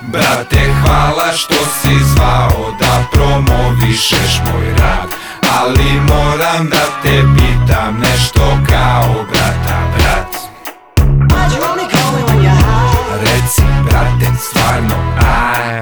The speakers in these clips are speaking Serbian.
Brate, hvala što si zvao da promovišeš moj rad, ali moram da te pitam nešto kao brata, brat. Reci, brate, stvarno, aj.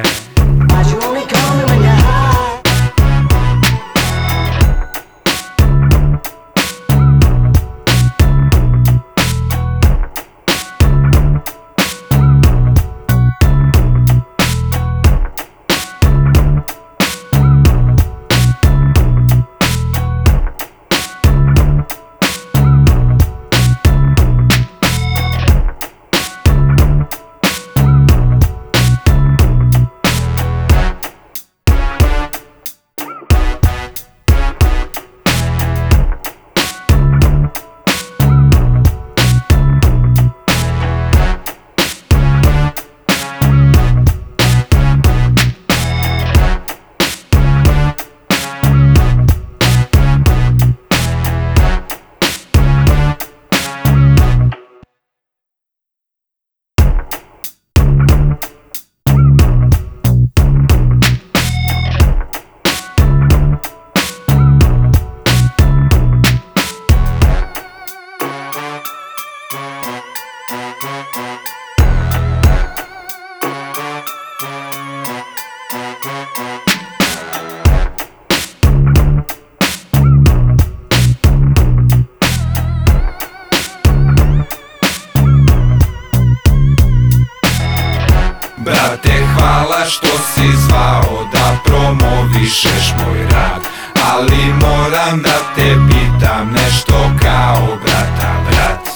Brate, hvala što si zvao da promovišeš moj rad, ali moram da te pitam nešto kao brata, brat.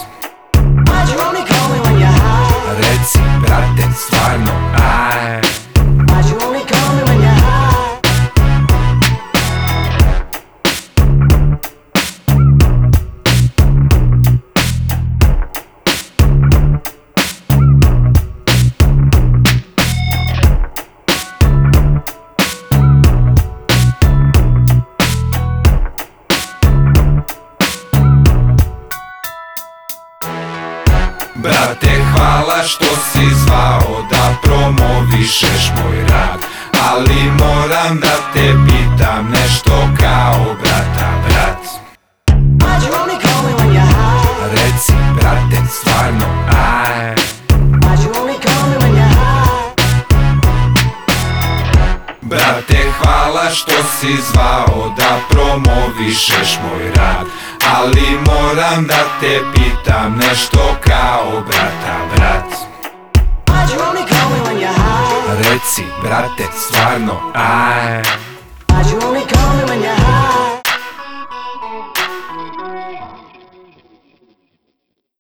Reci, brate, stvarno, aj. Brate, hvala što si zvao da promovišeš moj rad, ali moram da te pitam nešto kao brata, brat. Reci, brate, stvarno, aj. Brate, hvala što si zvao da promovišeš moj rad, ali moram da te pitam nešto kao brata, brat. Reci, brate, stvarno, aj.